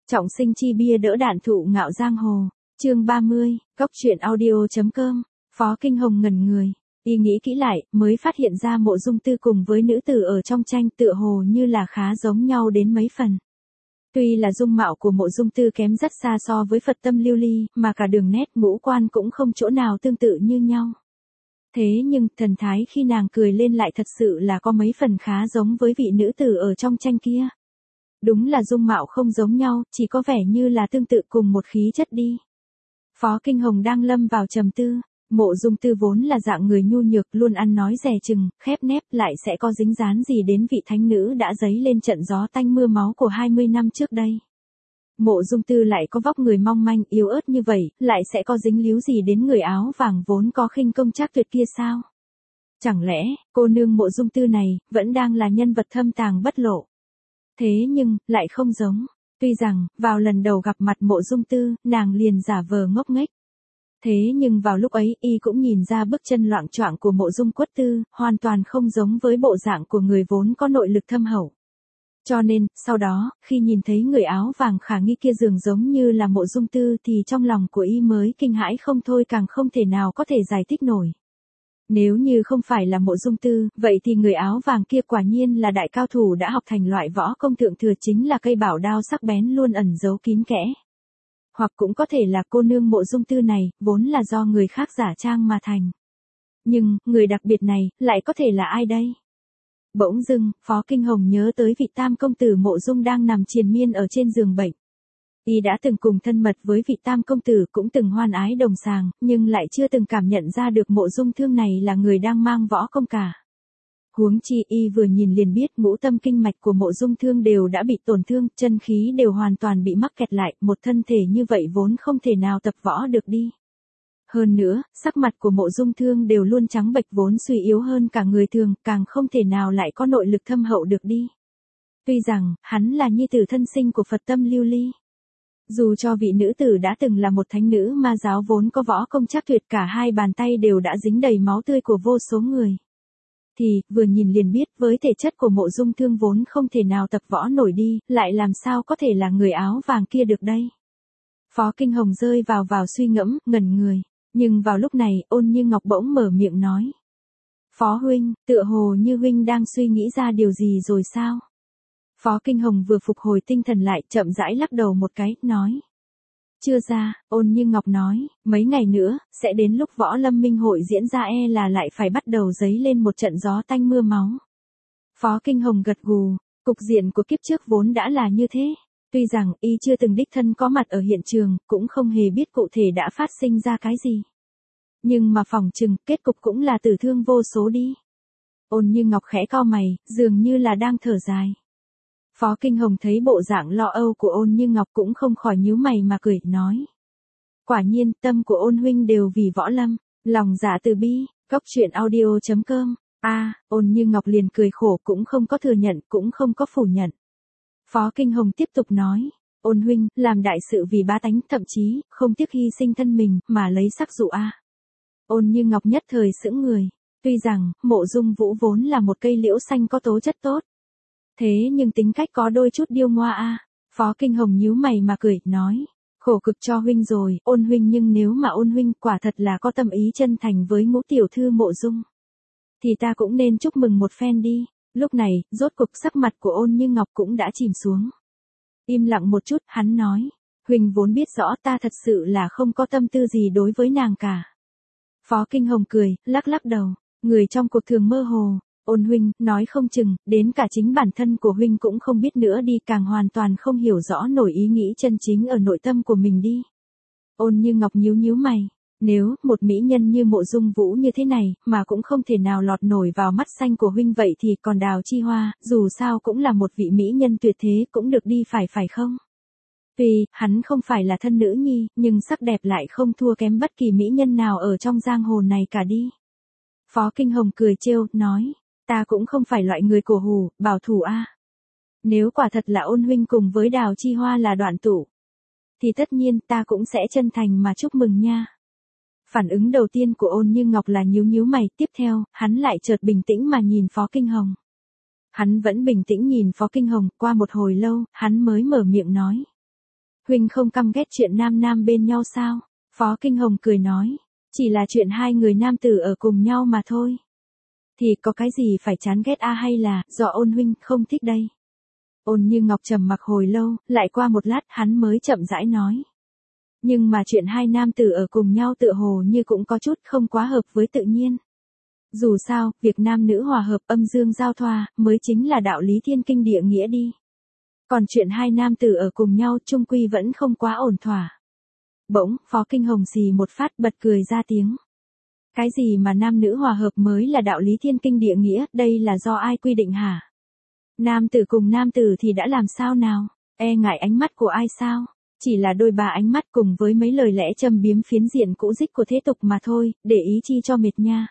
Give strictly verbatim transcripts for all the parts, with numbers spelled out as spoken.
Trọng sinh chi bia đỡ đạn thụ ngạo giang hồ. Chương ba mươi, Cốc truyện audio.com. Phó Kinh Hồng ngẩn người, y nghĩ kỹ lại, mới phát hiện ra Mộ Dung Tư cùng với nữ tử ở trong tranh tựa hồ như là khá giống nhau đến mấy phần. Tuy là dung mạo của Mộ Dung Tư kém rất xa so với Phật Tâm Lưu Ly, mà cả đường nét ngũ quan cũng không chỗ nào tương tự như nhau. Thế nhưng, thần thái khi nàng cười lên lại thật sự là có mấy phần khá giống với vị nữ tử ở trong tranh kia. Đúng là dung mạo không giống nhau, chỉ có vẻ như là tương tự cùng một khí chất đi. Phó Kinh Hồng đang lâm vào trầm tư, Mộ Dung Tư vốn là dạng người nhu nhược, luôn ăn nói dè chừng, khép nép, lại sẽ có dính dán gì đến vị thánh nữ đã dấy lên trận gió tanh mưa máu của hai mươi năm trước đây. Mộ Dung Tư lại có vóc người mong manh yếu ớt như vậy, lại sẽ có dính líu gì đến người áo vàng vốn có khinh công trác tuyệt kia sao? Chẳng lẽ, cô nương Mộ Dung Tư này, vẫn đang là nhân vật thâm tàng bất lộ? Thế nhưng, lại không giống. Tuy rằng, vào lần đầu gặp mặt Mộ Dung Tư, nàng liền giả vờ ngốc nghếch. Thế nhưng vào lúc ấy, y cũng nhìn ra bước chân loạng choạng của Mộ Dung Quất Tư, hoàn toàn không giống với bộ dạng của người vốn có nội lực thâm hậu. Cho nên, sau đó, khi nhìn thấy người áo vàng khả nghi kia dường giống như là Mộ Dung Tư thì trong lòng của y mới kinh hãi không thôi, càng không thể nào có thể giải thích nổi. Nếu như không phải là Mộ Dung Tư, vậy thì người áo vàng kia quả nhiên là đại cao thủ đã học thành loại võ công thượng thừa, chính là cây bảo đao sắc bén luôn ẩn giấu kín kẽ. Hoặc cũng có thể là cô nương Mộ Dung Tư này, vốn là do người khác giả trang mà thành. Nhưng, người đặc biệt này, lại có thể là ai đây? Bỗng dưng, Phó Kinh Hồng nhớ tới vị tam công tử Mộ Dung đang nằm triền miên ở trên giường bệnh. Y đã từng cùng thân mật với vị tam công tử, cũng từng hoan ái đồng sàng, nhưng lại chưa từng cảm nhận ra được Mộ Dung Thương này là người đang mang võ công cả. Huống chi y vừa nhìn liền biết ngũ tâm kinh mạch của Mộ Dung Thương đều đã bị tổn thương, chân khí đều hoàn toàn bị mắc kẹt lại, một thân thể như vậy vốn không thể nào tập võ được đi. Hơn nữa, sắc mặt của Mộ Dung Thương đều luôn trắng bệch, vốn suy yếu hơn cả người thường, càng không thể nào lại có nội lực thâm hậu được đi. Tuy rằng, hắn là nhi tử thân sinh của Phật Tâm Lưu Ly. Dù cho vị nữ tử đã từng là một thánh nữ ma giáo vốn có võ công trác tuyệt, cả hai bàn tay đều đã dính đầy máu tươi của vô số người. Thì, vừa nhìn liền biết với thể chất của Mộ Dung Thương vốn không thể nào tập võ nổi đi, lại làm sao có thể là người áo vàng kia được đây. Phó Kinh Hồng rơi vào vào suy ngẫm, ngẩn người. Nhưng vào lúc này, Ôn Như Ngọc bỗng mở miệng nói. Phó huynh, tựa hồ như huynh đang suy nghĩ ra điều gì rồi sao? Phó Kinh Hồng vừa phục hồi tinh thần lại, chậm rãi lắc đầu một cái, nói. Chưa ra, Ôn Như Ngọc nói, mấy ngày nữa, sẽ đến lúc võ lâm minh hội diễn ra, e là lại phải bắt đầu dấy lên một trận gió tanh mưa máu. Phó Kinh Hồng gật gù, cục diện của kiếp trước vốn đã là như thế. Tuy rằng, y chưa từng đích thân có mặt ở hiện trường, cũng không hề biết cụ thể đã phát sinh ra cái gì. Nhưng mà phỏng chừng, kết cục cũng là tử thương vô số đi. Ôn Như Ngọc khẽ cau mày, dường như là đang thở dài. Phó Kinh Hồng thấy bộ dạng lo âu của Ôn Như Ngọc cũng không khỏi nhíu mày mà cười, nói. Quả nhiên, tâm của Ôn huynh đều vì võ lâm, lòng dạ từ bi, cốc truyện audio.com. A, à, Ôn Như Ngọc liền cười khổ, cũng không có thừa nhận, cũng không có phủ nhận. Phó Kinh Hồng tiếp tục nói, Ôn huynh, làm đại sự vì bá tánh, thậm chí, không tiếc hy sinh thân mình, mà lấy sắc dụ a. À. Ôn Như Ngọc nhất thời sững người, tuy rằng, Mộ Dung Vũ vốn là một cây liễu xanh có tố chất tốt. Thế nhưng tính cách có đôi chút điêu ngoa a. À. Phó Kinh Hồng nhíu mày mà cười, nói, khổ cực cho huynh rồi, Ôn huynh, nhưng nếu mà Ôn huynh quả thật là có tâm ý chân thành với ngũ tiểu thư Mộ Dung, thì ta cũng nên chúc mừng một phen đi. Lúc này, rốt cục sắc mặt của Ôn Như Ngọc cũng đã chìm xuống. Im lặng một chút, hắn nói, huynh vốn biết rõ ta thật sự là không có tâm tư gì đối với nàng cả. Phó Kinh Hồng cười, lắc lắc đầu, người trong cuộc thường mơ hồ, Ôn huynh, nói không chừng, đến cả chính bản thân của huynh cũng không biết nữa đi, càng hoàn toàn không hiểu rõ nổi ý nghĩ chân chính ở nội tâm của mình đi. Ôn Như Ngọc nhíu nhíu mày. Nếu, một mỹ nhân như Mộ Dung Vũ như thế này, mà cũng không thể nào lọt nổi vào mắt xanh của huynh, vậy thì còn Đào Chi Hoa, dù sao cũng là một vị mỹ nhân tuyệt thế, cũng được đi phải phải không? Tuy, hắn không phải là thân nữ nhi, nhưng sắc đẹp lại không thua kém bất kỳ mỹ nhân nào ở trong giang hồ này cả đi. Phó Kinh Hồng cười trêu, nói, ta cũng không phải loại người cổ hủ, bảo thủ a. À. Nếu quả thật là Ôn huynh cùng với Đào Chi Hoa là đoạn tụ, thì tất nhiên ta cũng sẽ chân thành mà chúc mừng nha. Phản ứng đầu tiên của Ôn Như Ngọc là nhíu nhíu mày, tiếp theo, hắn lại chợt bình tĩnh mà nhìn Phó Kinh Hồng. Hắn vẫn bình tĩnh nhìn Phó Kinh Hồng, qua một hồi lâu, hắn mới mở miệng nói. Huynh không căm ghét chuyện nam nam bên nhau sao? Phó Kinh Hồng cười nói. Chỉ là chuyện hai người nam tử ở cùng nhau mà thôi. Thì có cái gì phải chán ghét a hay là do Ôn huynh không thích đây? Ôn Như Ngọc trầm mặc hồi lâu, lại qua một lát hắn mới chậm rãi nói. Nhưng mà chuyện hai nam tử ở cùng nhau tựa hồ như cũng có chút không quá hợp với tự nhiên. Dù sao, việc nam nữ hòa hợp âm dương giao thoa mới chính là đạo lý thiên kinh địa nghĩa đi. Còn chuyện hai nam tử ở cùng nhau chung quy vẫn không quá ổn thỏa. Bỗng, Phó Kinh Hồng xì một phát bật cười ra tiếng. Cái gì mà nam nữ hòa hợp mới là đạo lý thiên kinh địa nghĩa, đây là do ai quy định hả? Nam tử cùng nam tử thì đã làm sao nào? E ngại ánh mắt của ai sao? Chỉ là đôi ba ánh mắt cùng với mấy lời lẽ châm biếm phiến diện cũ dích của thế tục mà thôi, để ý chi cho mệt nha.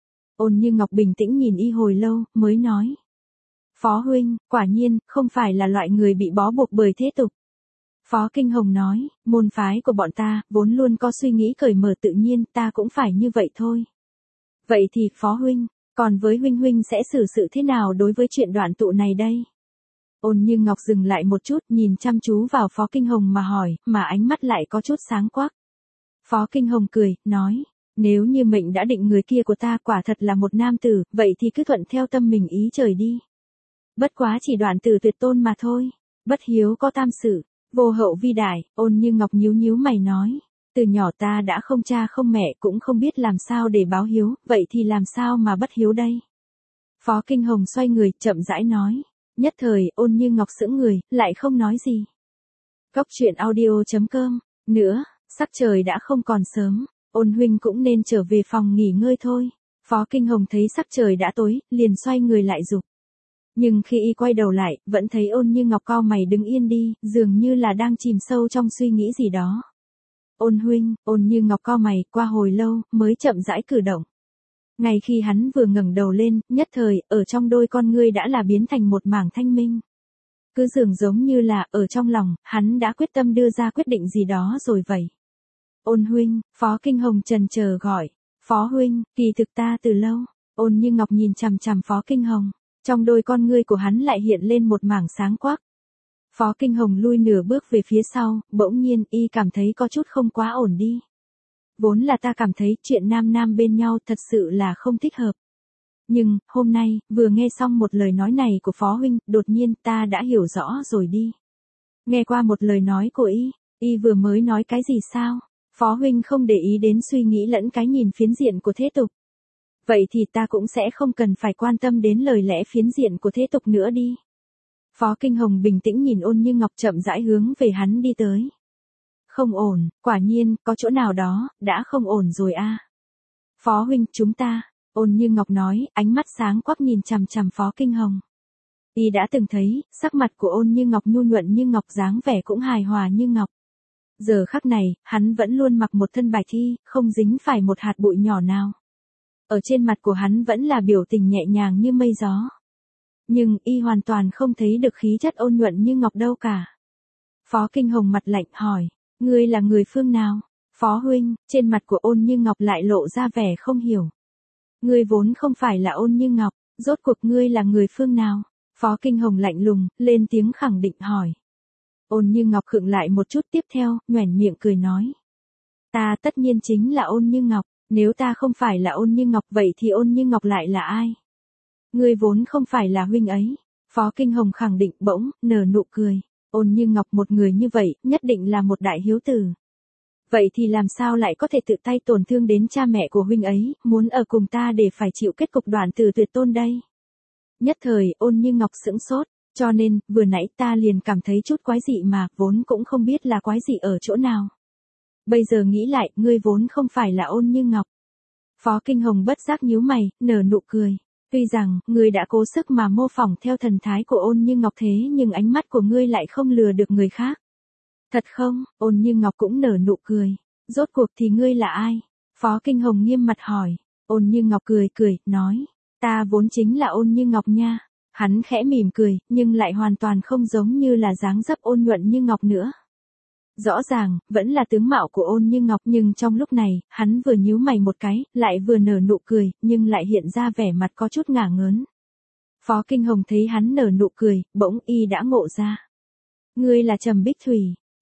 Ôn Như Ngọc bình tĩnh nhìn y hồi lâu, mới nói. Phó huynh, quả nhiên, không phải là loại người bị bó buộc bởi thế tục. Phó Kinh Hồng nói, môn phái của bọn ta, vốn luôn có suy nghĩ cởi mở tự nhiên, ta cũng phải như vậy thôi. Vậy thì, Phó huynh, còn với huynh huynh sẽ xử sự thế nào đối với chuyện đoạn tụ này đây? Ôn Như Ngọc dừng lại một chút, nhìn chăm chú vào Phó Kinh Hồng mà hỏi, mà ánh mắt lại có chút sáng quắc. Phó Kinh Hồng cười, nói, nếu như mệnh đã định người kia của ta quả thật là một nam tử, vậy thì cứ thuận theo tâm mình ý trời đi. Bất quá chỉ đoạn tử tuyệt tôn mà thôi, bất hiếu có tam sự, vô hậu vi đại. Ôn Như Ngọc nhíu nhíu mày nói, từ nhỏ ta đã không cha không mẹ cũng không biết làm sao để báo hiếu, vậy thì làm sao mà bất hiếu đây? Phó Kinh Hồng xoay người, chậm rãi nói. Nhất thời, Ôn Như Ngọc sững người, lại không nói gì. Cốc truyện audio chấm com, nữa, sắc trời đã không còn sớm, Ôn huynh cũng nên trở về phòng nghỉ ngơi thôi. Phó Kinh Hồng thấy sắc trời đã tối, liền xoay người lại giục. Nhưng khi y quay đầu lại, vẫn thấy Ôn Như Ngọc cau mày đứng yên đi, dường như là đang chìm sâu trong suy nghĩ gì đó. Ôn huynh, Ôn Như Ngọc cau mày, qua hồi lâu, mới chậm rãi cử động. Ngay khi hắn vừa ngẩng đầu lên, nhất thời, ở trong đôi con ngươi đã là biến thành một mảng thanh minh. Cứ dường giống như là, ở trong lòng, hắn đã quyết tâm đưa ra quyết định gì đó rồi vậy. Ôn huynh, Phó Kinh Hồng chần chờ gọi. Phó huynh, kỳ thực ta từ lâu. Ôn Như Ngọc nhìn chằm chằm Phó Kinh Hồng. Trong đôi con ngươi của hắn lại hiện lên một mảng sáng quắc. Phó Kinh Hồng lui nửa bước về phía sau, bỗng nhiên y cảm thấy có chút không quá ổn đi. Vốn là ta cảm thấy chuyện nam nam bên nhau thật sự là không thích hợp. Nhưng, hôm nay, vừa nghe xong một lời nói này của Phó huynh, đột nhiên ta đã hiểu rõ rồi đi. Nghe qua một lời nói của y, y vừa mới nói cái gì sao? Phó huynh không để ý đến suy nghĩ lẫn cái nhìn phiến diện của thế tục. Vậy thì ta cũng sẽ không cần phải quan tâm đến lời lẽ phiến diện của thế tục nữa đi. Phó Kinh Hồng bình tĩnh nhìn Ôn Như Ngọc chậm rãi hướng về hắn đi tới. Không ổn, quả nhiên, có chỗ nào đó, đã không ổn rồi a. Phó huynh, chúng ta, Ôn Như Ngọc nói, ánh mắt sáng quắc nhìn chằm chằm Phó Kinh Hồng. Y đã từng thấy, sắc mặt của Ôn Như Ngọc nhu nhuận như ngọc, dáng vẻ cũng hài hòa như ngọc. Giờ khắc này, hắn vẫn luôn mặc một thân bạch y, không dính phải một hạt bụi nhỏ nào. Ở trên mặt của hắn vẫn là biểu tình nhẹ nhàng như mây gió. Nhưng y hoàn toàn không thấy được khí chất ôn nhuận như ngọc đâu cả. Phó Kinh Hồng mặt lạnh hỏi, ngươi là người phương nào? Phó huynh, trên mặt của Ôn Như Ngọc lại lộ ra vẻ không hiểu. Ngươi vốn không phải là Ôn Như Ngọc, rốt cuộc ngươi là người phương nào? Phó Kinh Hồng lạnh lùng, lên tiếng khẳng định hỏi. Ôn Như Ngọc khựng lại một chút, tiếp theo, nhoẻn miệng cười nói. Ta tất nhiên chính là Ôn Như Ngọc, nếu ta không phải là Ôn Như Ngọc vậy thì Ôn Như Ngọc lại là ai? Ngươi vốn không phải là huynh ấy. Phó Kinh Hồng khẳng định, bỗng, nở nụ cười. Ôn Như Ngọc một người như vậy, nhất định là một đại hiếu tử. Vậy thì làm sao lại có thể tự tay tổn thương đến cha mẹ của huynh ấy, muốn ở cùng ta để phải chịu kết cục đoạn tử tuyệt tôn đây? Nhất thời, Ôn Như Ngọc sững sốt, cho nên, vừa nãy ta liền cảm thấy chút quái dị mà, vốn cũng không biết là quái dị ở chỗ nào. Bây giờ nghĩ lại, ngươi vốn không phải là Ôn Như Ngọc. Phó Kinh Hồng bất giác nhíu mày, nở nụ cười. Tuy rằng, ngươi đã cố sức mà mô phỏng theo thần thái của Ôn Như Ngọc thế nhưng ánh mắt của ngươi lại không lừa được người khác. Thật không? Ôn Như Ngọc cũng nở nụ cười. Rốt cuộc thì ngươi là ai? Phó Kinh Hồng nghiêm mặt hỏi. Ôn Như Ngọc cười cười, nói. Ta vốn chính là Ôn Như Ngọc nha. Hắn khẽ mỉm cười, nhưng lại hoàn toàn không giống như là dáng dấp ôn nhuận như ngọc nữa. Rõ ràng, vẫn là tướng mạo của Ôn Như Ngọc, nhưng trong lúc này, hắn vừa nhíu mày một cái, lại vừa nở nụ cười, nhưng lại hiện ra vẻ mặt có chút ngả ngớn. Phó Kinh Hồng thấy hắn nở nụ cười, bỗng y đã ngộ ra. Ngươi là Trầm Bích Thủy.